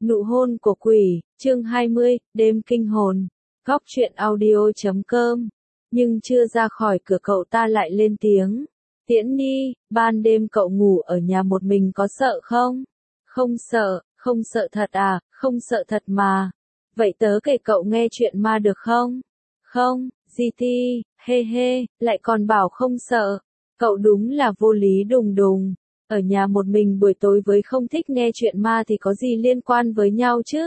Nụ hôn của quỷ, chương 20, đêm kinh hồn. Góc truyện audio.com. Nhưng chưa ra khỏi cửa cậu ta lại lên tiếng. Tiễn Nhi, ban đêm cậu ngủ ở nhà một mình có sợ không? Không sợ thật à, không sợ thật mà. Vậy tớ kể cậu nghe chuyện ma được không? Không, GT, lại còn bảo không sợ. Cậu đúng là vô lý đùng đùng. Ở nhà một mình buổi tối với không thích nghe chuyện ma thì có gì liên quan với nhau chứ?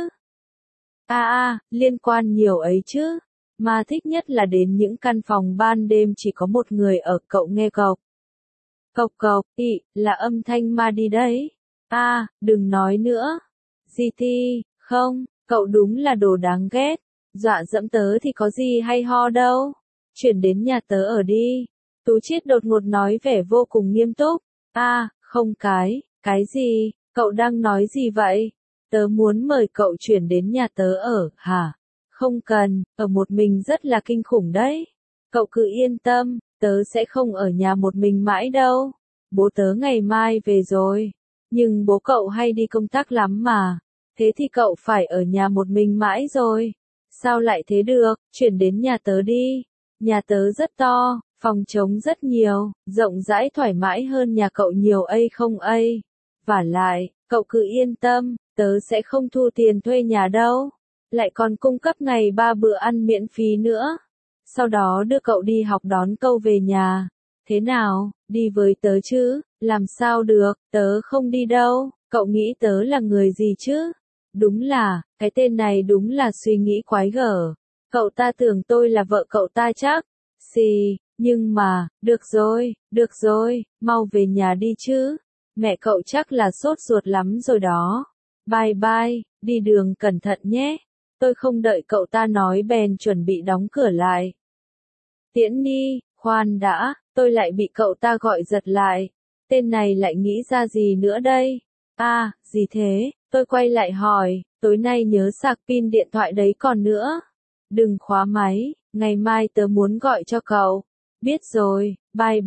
Liên quan nhiều ấy chứ. Ma thích nhất là đến những căn phòng ban đêm chỉ có một người ở, cậu nghe cộc. Cộc, là âm thanh ma đi đấy. Đừng nói nữa. GT, không, cậu đúng là đồ đáng ghét. Dọa dẫm tớ thì có gì hay ho đâu. Chuyển đến nhà tớ ở đi. Tú Chiết đột ngột nói vẻ vô cùng nghiêm túc. Không cái gì, cậu đang nói gì vậy? Tớ muốn mời cậu chuyển đến nhà tớ ở, hả? Không cần, ở một mình rất là kinh khủng đấy. Cậu cứ yên tâm, tớ sẽ không ở nhà một mình mãi đâu. Bố tớ ngày mai về rồi. Nhưng bố cậu hay đi công tác lắm mà. Thế thì cậu phải ở nhà một mình mãi rồi. Sao lại thế được, chuyển đến nhà tớ đi. Nhà tớ rất to, phòng trống rất nhiều, rộng rãi thoải mái hơn nhà cậu nhiều không. Vả lại, cậu cứ yên tâm, tớ sẽ không thu tiền thuê nhà đâu. Lại còn cung cấp ngày 3 bữa ăn miễn phí nữa. Sau đó đưa cậu đi học đón cậu về nhà. Thế nào, đi với tớ chứ? Làm sao được, tớ không đi đâu. Cậu nghĩ tớ là người gì chứ? Đúng là, cái tên này đúng là suy nghĩ quái gở. Cậu ta tưởng tôi là vợ cậu ta chắc. Nhưng mà, được rồi, mau về nhà đi chứ. Mẹ cậu chắc là sốt ruột lắm rồi đó. Bye, đi đường cẩn thận nhé. Tôi không đợi cậu ta nói bèn chuẩn bị đóng cửa lại. Tiễn Nhi, khoan đã, tôi lại bị cậu ta gọi giật lại. Tên này lại nghĩ ra gì nữa đây? Gì thế? Tôi quay lại hỏi, tối nay nhớ sạc pin điện thoại đấy còn nữa. Đừng khóa máy, ngày mai tớ muốn gọi cho cậu. Biết rồi,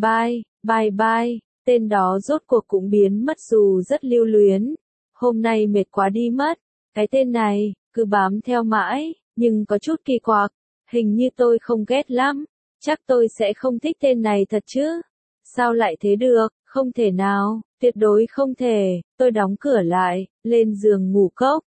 bye. Tên đó rốt cuộc cũng biến mất dù rất lưu luyến. Hôm nay mệt quá đi mất. Cái tên này, cứ bám theo mãi, nhưng có chút kỳ quặc. Hình như tôi không ghét lắm. Chắc tôi sẽ không thích tên này thật chứ. Sao lại thế được, không thể nào, tuyệt đối không thể. Tôi đóng cửa lại, lên giường ngủ cốc.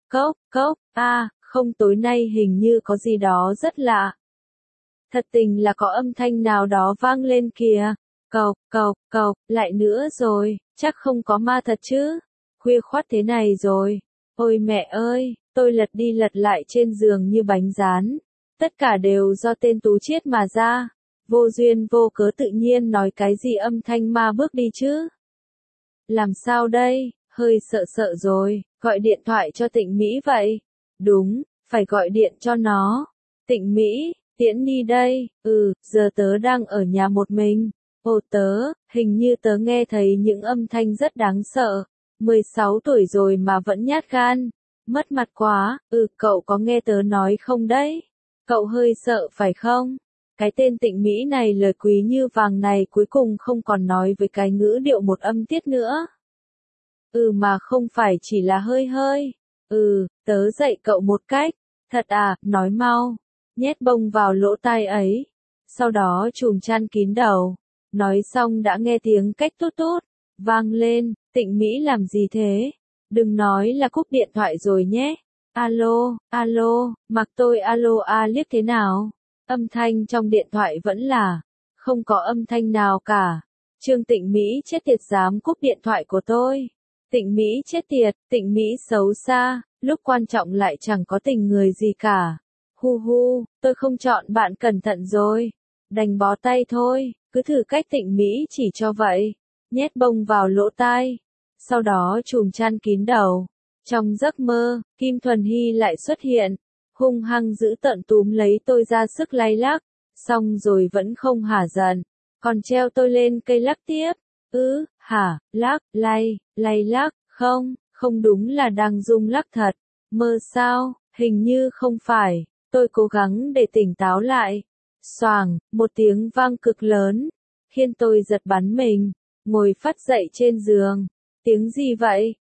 Không, tối nay hình như có gì đó rất lạ. Thật tình là có âm thanh nào đó vang lên kìa. Cộc, lại nữa rồi, chắc không có ma thật chứ. Khuya khoắt thế này rồi. Ôi mẹ ơi, tôi lật đi lật lại trên giường như bánh rán. Tất cả đều do tên Tú Chiết mà ra. Vô duyên vô cớ tự nhiên nói cái gì âm thanh ma bước đi chứ. Làm sao đây, hơi sợ rồi, gọi điện thoại cho Tịnh Mỹ vậy. Đúng, phải gọi điện cho nó. Tịnh Mỹ, Tiễn Nhi đây, giờ tớ đang ở nhà một mình. Hình như tớ nghe thấy những âm thanh rất đáng sợ. 16 tuổi rồi mà vẫn nhát gan. Mất mặt quá, cậu có nghe tớ nói không đấy? Cậu hơi sợ phải không? Cái tên Tịnh Mỹ này lời quý như vàng này cuối cùng không còn nói với cái ngữ điệu một âm tiết nữa. Mà không phải chỉ là hơi. Tớ dạy cậu một cách. Thật à, nói mau. Nhét bông vào lỗ tai ấy. Sau đó chùm chăn kín đầu. Nói xong đã nghe tiếng cách tút vang lên. Tịnh Mỹ làm gì thế? Đừng nói là cúp điện thoại rồi nhé. Alo, mặc tôi alo liếc thế nào? Âm thanh trong điện thoại vẫn là không có âm thanh nào cả. Trương Tịnh Mỹ chết tiệt dám cúp điện thoại của tôi. Tịnh Mỹ chết tiệt, Tịnh Mỹ xấu xa, lúc quan trọng lại chẳng có tình người gì cả. Tôi không chọn bạn cẩn thận rồi. Đành bó tay thôi, cứ thử cách Tịnh Mỹ chỉ cho vậy. Nhét bông vào lỗ tai. Sau đó chùm chăn kín đầu. Trong giấc mơ, Kim Thuần Hy lại xuất hiện. Hung hăng giữ tợn túm lấy tôi ra sức lay lắc. Xong rồi vẫn không hả giận. Còn treo tôi lên cây lắc tiếp. Lắc, lay lắc. Không đúng là đang rung lắc thật. Mơ sao, hình như không phải. Tôi cố gắng để tỉnh táo lại. Xoàng, một tiếng vang cực lớn. Khiến tôi giật bắn mình. Ngồi phắt dậy trên giường. Tiếng gì vậy?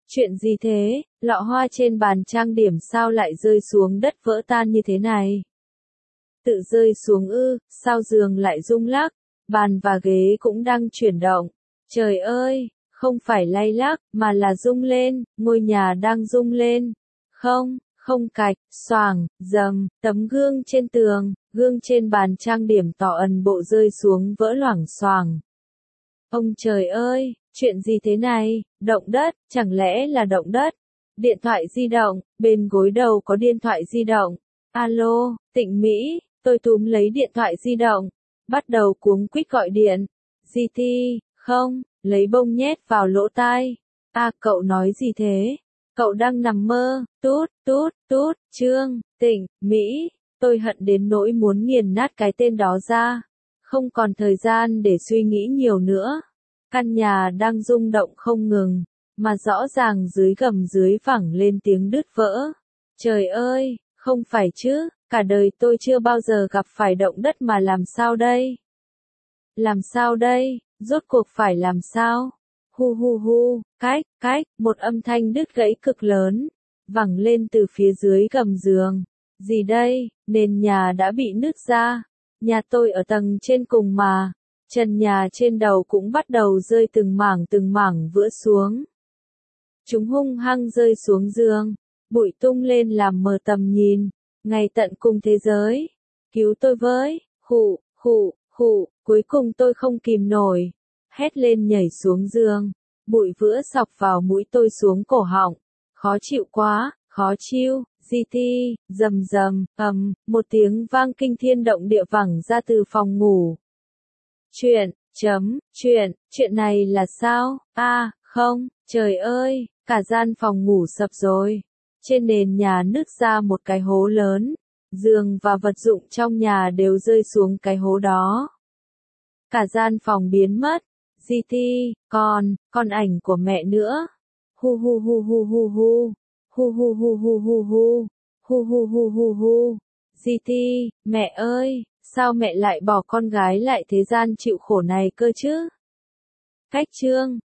Chuyện gì thế, lọ hoa trên bàn trang điểm sao lại rơi xuống đất vỡ tan như thế này? Tự rơi xuống ư, sao giường lại rung lắc, bàn và ghế cũng đang chuyển động. Trời ơi, không phải lay lắc, mà là rung lên, ngôi nhà đang rung lên. Không, không cạch, xoàng, dầm, tấm gương trên tường, gương trên bàn trang điểm tỏ ẩn bộ rơi xuống vỡ loảng xoảng. Ông trời ơi, chuyện gì thế này, động đất, chẳng lẽ là động đất? Điện thoại di động, bên gối đầu có điện thoại di động. Alo, Tịnh Mỹ, tôi túm lấy điện thoại di động, bắt đầu cuống quýt gọi điện. GT, không, lấy bông nhét vào lỗ tai. Cậu nói gì thế? Cậu đang nằm mơ, tút, tút, tút, Trương, Tịnh, Mỹ, tôi hận đến nỗi muốn nghiền nát cái tên đó ra. Không còn thời gian để suy nghĩ nhiều nữa. Căn nhà đang rung động không ngừng, mà rõ ràng dưới gầm dưới vẳng lên tiếng đứt vỡ. Trời ơi, không phải chứ, cả đời tôi chưa bao giờ gặp phải động đất mà làm sao đây? Làm sao đây, rốt cuộc phải làm sao? Hu hu hu, cách, một âm thanh đứt gãy cực lớn, vẳng lên từ phía dưới gầm giường. Gì đây, nền nhà đã bị nứt ra. Nhà tôi ở tầng trên cùng mà. Trần nhà trên đầu cũng bắt đầu rơi từng mảng vữa xuống. Chúng hung hăng rơi xuống giường, bụi tung lên làm mờ tầm nhìn, ngay tận cùng thế giới. Cứu tôi với, hụ, cuối cùng tôi không kìm nổi, hét lên nhảy xuống giường, bụi vữa sọc vào mũi tôi xuống cổ họng, khó chịu quá, khó chịu. GT, rầm, một tiếng vang kinh thiên động địa vẳng ra từ phòng ngủ. Chuyện này là sao? Không, trời ơi, cả gian phòng ngủ sập rồi. Trên nền nhà nứt ra một cái hố lớn, giường và vật dụng trong nhà đều rơi xuống cái hố đó. Cả gian phòng biến mất. GT, còn ảnh của mẹ nữa. Hu hu hu hu hu hu. Hu hu hu hu hu hu. Hu hu hu hu hu. GT, mẹ ơi, sao mẹ lại bỏ con gái lại thế gian chịu khổ này cơ chứ? Cách Trương,